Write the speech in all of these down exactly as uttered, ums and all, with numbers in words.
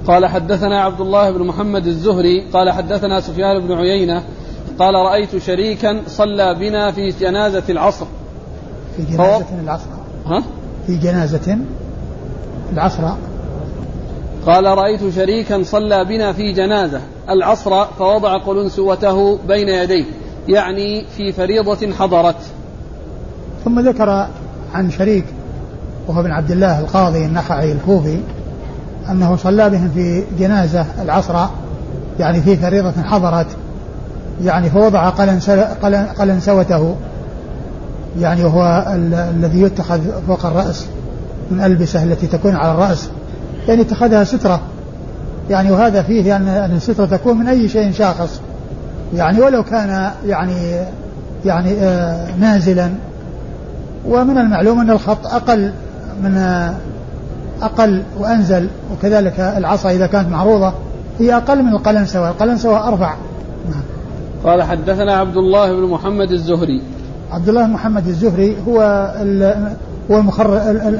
قال حدثنا عبد الله بن محمد الزهري قال حدثنا سفيان بن عيينة قال رأيت شريكا صلى بنا في جنازة العصر. في جنازة العصر ها؟ في جنازة العصر. قال رأيت شريكا صلى بنا في جنازة العصر فوضع قلنسوته بين يديه يعني في فريضة حضرت. ثم ذكر عن شريك وهو بن عبد الله القاضي النخعي الكوفي أنه صلى بهم في جنازة العصر يعني في فريضة حضرت يعني فوضع قلنسوته يعني وهو الذي يتخذ فوق الرأس من ألبسة التي تكون على الرأس يعني اتخذها سترة يعني وهذا فيه أن السترة تكون من أي شيء شاخص يعني ولو كان يعني يعني آه نازلا. ومن المعلوم أن الخط أقل من آه أقل وأنزل وكذلك العصا إذا كانت معروضة هي أقل من القلنسوة. القلنسوة أرفع. قال حدثنا عبد الله بن محمد الزهري. عبد الله بن محمد الزهري هو هو المخر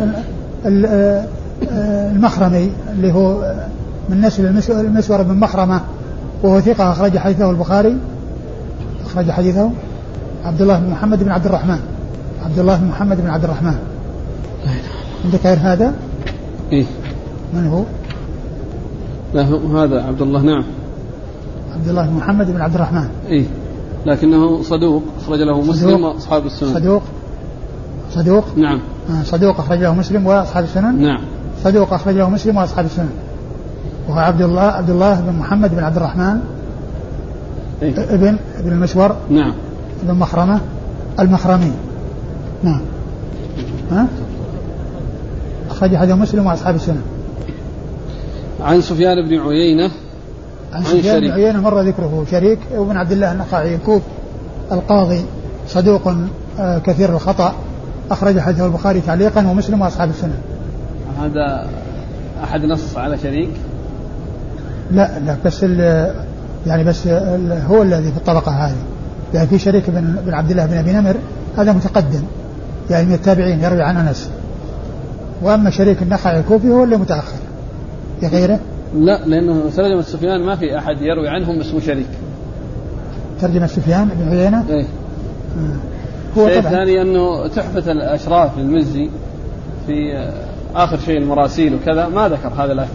المخرمي اللي هو من نسل المسور بن مخرمة وهو ثقة أخرج حديثه البخاري. أخرج حديثه عبد الله بن محمد بن عبد الرحمن. عبد الله بن محمد بن عبد الرحمن. عندك غير هذا؟ إيه. من هو؟ لا هذا عبد الله. نعم. عبد الله بن محمد بن عبد الرحمن. إيه لكنه صدوق أخرج له مسلم وأصحاب السنن. صدوق. صدوق. نعم. صدوق أخرج له مسلم وأصحاب السنن. نعم. صدوق أخرج له مسلم وأصحاب السنن. وهو عبد الله عبد الله بن محمد بن عبد الرحمن. إيه؟ ابن ابن المسور. نعم. ابن مخرمة المخرمي. نعم. ها؟ أخرج حديث مسلم وأصحاب السنن. عن سفيان بن عيينة. عن سفيان بن عيينة مر ذكره. شريك وابن عبد الله النخعي الكوف القاضي صدوق آه كثير الخطأ أخرج حديثه البخاري تعليقا ومسلم وأصحاب السنن. هذا أحد نص على شريك؟ لا لا بس يعني بس هو الذي في الطبقة هذه يعني في شريك بن, بن عبد الله بن أبي نمر هذا متقدم يعني من التابعين يروي عن أنس. وأما شريك النخعي الكوفي هو اللي متأخر في غيره. لا لأنه ترجمة سفيان ما في أحد يروي عنهم اسمه شريك. ترجمة سفيان بن عيينة. إيه. هو الشيء الثاني أنه تحفة الأشراف للمزي في آخر شيء المراسيل وكذا ما ذكر هذا الأثر.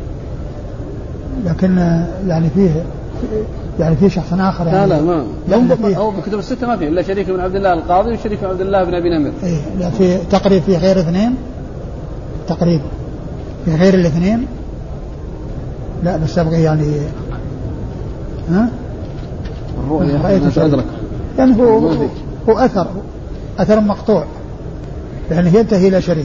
لكن يعني فيه يعني فيه شخص آخر يعني لا لا ما لا أو بكتب الستة ما فيه إلا شريك بن عبد الله القاضي وشريك بن عبد الله بن أبي نمر. إيه لا في تقريب في غير اثنين تقريب في غير الاثنين. لا بس أبغى يعني ها الرؤية رأيت أدرك يعني هو هو أثر أثر مقطوع يعني ينتهي إلى شريك.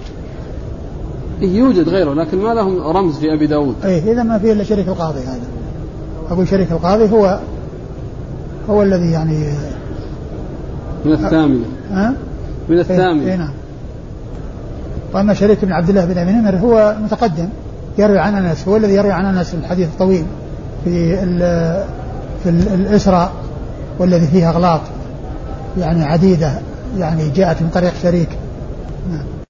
يوجد غيره لكن ما لهم رمز في أبي داود. إيه إذا ما فيه إلا شريك القاضي هذا. أقول شريك القاضي هو هو الذي يعني من الثامنة. ها من الثامنة. إيه نعم. وأما شريك بن عبد الله بن أبي نمر هو متقدم يروي عن أنس هو الذي يروي عن أنس الحديث الطويل في ال في الإسراء والذي فيها أغلاط يعني عديدة يعني جاءت من طريق شريك. نعم.